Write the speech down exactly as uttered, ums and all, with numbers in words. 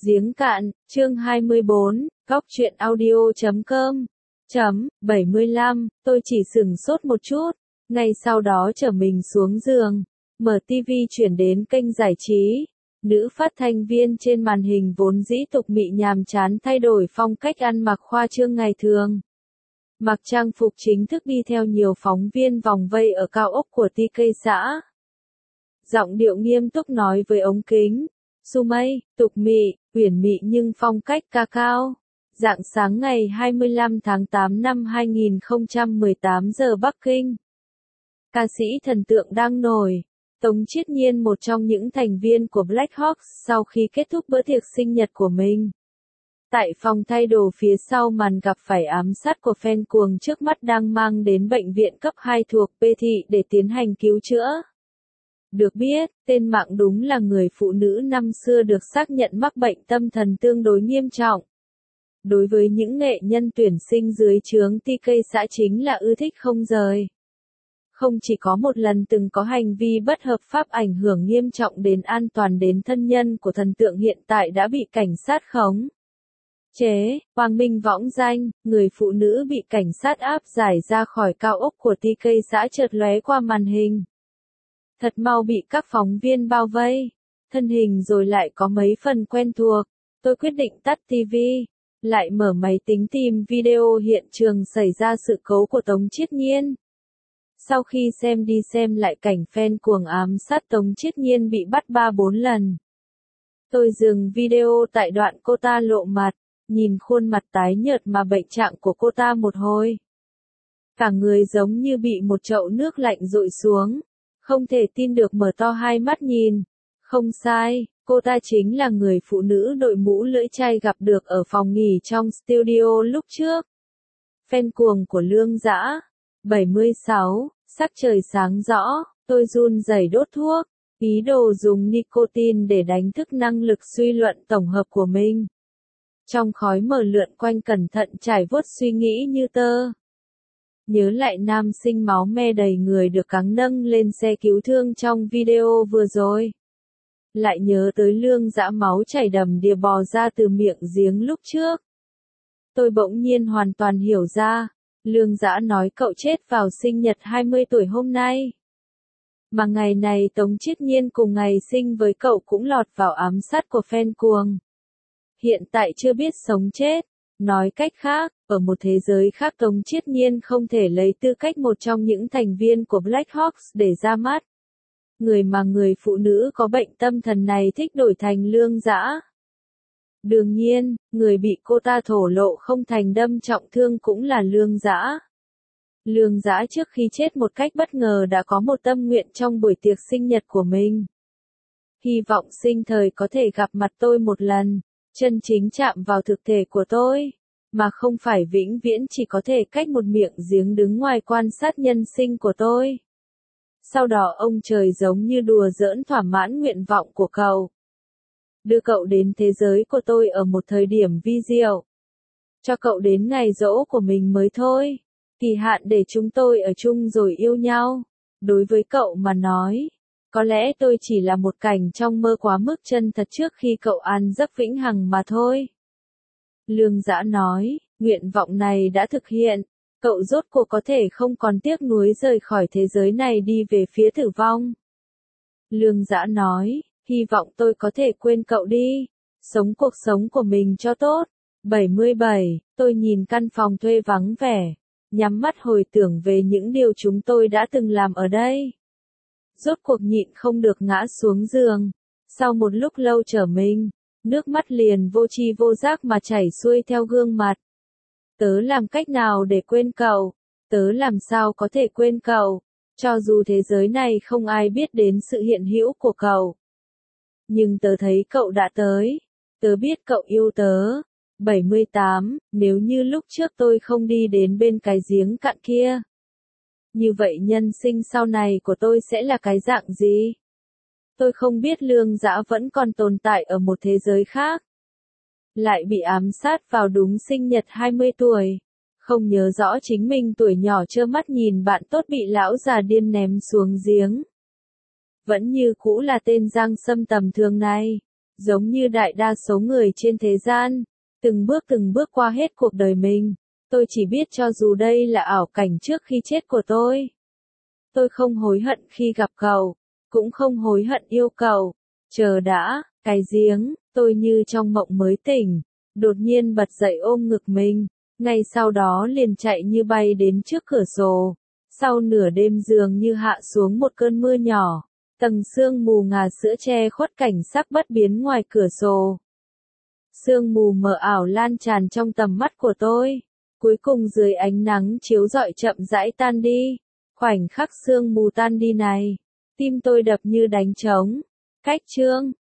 Giếng cạn, chương hai mươi bốn, góc truyện audio chấm com, chấm, bảy mươi lăm, tôi chỉ sửng sốt một chút, ngay sau đó trở mình xuống giường, mở ti vi chuyển đến kênh giải trí. Nữ phát thanh viên trên màn hình vốn dĩ tục mị nhàm chán thay đổi phong cách ăn mặc khoa trương ngày thường. Mặc trang phục chính thức đi theo nhiều phóng viên vòng vây ở cao ốc của ti cây xã. Giọng điệu nghiêm túc nói với ống kính. Su mây, tục mị, uyển mị nhưng phong cách ca cao. Rạng sáng ngày hai mươi lăm tháng tám năm hai nghìn không trăm mười tám giờ Bắc Kinh. Ca sĩ thần tượng đang nổi. Tống Chiết Nhiên, một trong những thành viên của Black Hawk, sau khi kết thúc bữa tiệc sinh nhật của mình. Tại phòng thay đồ phía sau màn gặp phải ám sát của fan cuồng trước mắt đang mang đến bệnh viện cấp hai thuộc P thị để tiến hành cứu chữa. Được biết, tên mạng đúng là người phụ nữ năm xưa được xác nhận mắc bệnh tâm thần tương đối nghiêm trọng. Đối với những nghệ nhân tuyển sinh dưới trướng ti cây xã chính là ưa thích không rời. Không chỉ có một lần từng có hành vi bất hợp pháp ảnh hưởng nghiêm trọng đến an toàn đến thân nhân của thần tượng hiện tại đã bị cảnh sát khống chế, Hoàng Minh võng danh, người phụ nữ bị cảnh sát áp giải ra khỏi cao ốc của ti cây xã chợt lóe qua màn hình. Thật mau bị các phóng viên bao vây, thân hình rồi lại có mấy phần quen thuộc, tôi quyết định tắt ti vi, lại mở máy tính tìm video hiện trường xảy ra sự cố của Tống Chiết Nhiên. Sau khi xem đi xem lại cảnh fan cuồng ám sát Tống Chiết Nhiên bị bắt ba bốn lần. Tôi dừng video tại đoạn cô ta lộ mặt, nhìn khuôn mặt tái nhợt mà bệnh trạng của cô ta một hồi. Cả người giống như bị một chậu nước lạnh dội xuống, không thể tin được mở to hai mắt nhìn. Không sai, cô ta chính là người phụ nữ đội mũ lưỡi chai gặp được ở phòng nghỉ trong studio lúc trước. Fan cuồng của Lương Dã. bảy mươi sáu, sắc trời sáng rõ, tôi run rẩy đốt thuốc, ý đồ dùng nicotine để đánh thức năng lực suy luận tổng hợp của mình. Trong khói mờ lượn quanh cẩn thận trải vuốt suy nghĩ như tơ. Nhớ lại nam sinh máu me đầy người được cáng nâng lên xe cứu thương trong video vừa rồi. Lại nhớ tới Lương Dã máu chảy đầm đìa bò ra từ miệng giếng lúc trước. Tôi bỗng nhiên hoàn toàn hiểu ra. Lương Dã nói cậu chết vào sinh nhật hai mươi tuổi hôm nay. Mà ngày này Tống Chiết Nhiên cùng ngày sinh với cậu cũng lọt vào ám sát của fan cuồng. Hiện tại chưa biết sống chết. Nói cách khác, ở một thế giới khác Tống Chiết Nhiên không thể lấy tư cách một trong những thành viên của Black Hawk để ra mắt. Người mà người phụ nữ có bệnh tâm thần này thích đổi thành Lương Dã. Đương nhiên, người bị cô ta thổ lộ không thành đâm trọng thương cũng là Lương Dã. Lương Dã trước khi chết một cách bất ngờ đã có một tâm nguyện trong buổi tiệc sinh nhật của mình. Hy vọng sinh thời có thể gặp mặt tôi một lần, chân chính chạm vào thực thể của tôi, mà không phải vĩnh viễn chỉ có thể cách một miệng giếng đứng ngoài quan sát nhân sinh của tôi. Sau đó ông trời giống như đùa giỡn thỏa mãn nguyện vọng của cậu. Đưa cậu đến thế giới của tôi ở một thời điểm vi diệu. Cho cậu đến ngày giỗ của mình mới thôi. Kỳ hạn để chúng tôi ở chung rồi yêu nhau. Đối với cậu mà nói, có lẽ tôi chỉ là một cảnh trong mơ quá mức chân thật trước khi cậu an giấc vĩnh hằng mà thôi. Lương Dã nói, nguyện vọng này đã thực hiện. Cậu rốt cuộc có thể không còn tiếc nuối rời khỏi thế giới này đi về phía tử vong. Lương Dã nói, hy vọng tôi có thể quên cậu đi, sống cuộc sống của mình cho tốt. bảy mươi bảy, tôi nhìn căn phòng thuê vắng vẻ, nhắm mắt hồi tưởng về những điều chúng tôi đã từng làm ở đây. Rốt cuộc nhịn không được ngã xuống giường, sau một lúc lâu trở mình, nước mắt liền vô tri vô giác mà chảy xuôi theo gương mặt. Tớ làm cách nào để quên cậu? Tớ làm sao có thể quên cậu? Cho dù thế giới này không ai biết đến sự hiện hữu của cậu. Nhưng tớ thấy cậu đã tới. Tớ biết cậu yêu tớ. bảy mươi tám, nếu như lúc trước tôi không đi đến bên cái giếng cạn kia. Như vậy nhân sinh sau này của tôi sẽ là cái dạng gì? Tôi không biết Lương Dã vẫn còn tồn tại ở một thế giới khác. Lại bị ám sát vào đúng sinh nhật hai mươi tuổi. Không nhớ rõ chính mình tuổi nhỏ trơ mắt nhìn bạn tốt bị lão già điên ném xuống giếng. Vẫn như cũ là tên Giang Sâm tầm thường này. giống như đại đa số người trên thế gian, từng bước từng bước qua hết cuộc đời mình. Tôi chỉ biết cho dù đây là ảo cảnh trước khi chết của tôi. Tôi không hối hận khi gặp cậu, cũng không hối hận yêu cậu. Chờ đã, cái giếng, tôi như trong mộng mới tỉnh, đột nhiên bật dậy ôm ngực mình, ngay sau đó liền chạy như bay đến trước cửa sổ. Sau nửa đêm dường như hạ xuống một cơn mưa nhỏ, tầng sương mù ngà sữa che khuất cảnh sắc bất biến ngoài cửa sổ. Sương mù mờ ảo lan tràn trong tầm mắt của tôi, cuối cùng dưới ánh nắng chiếu rọi chậm rãi tan đi. Khoảnh khắc sương mù tan đi này, tim tôi đập như đánh trống. Cách chương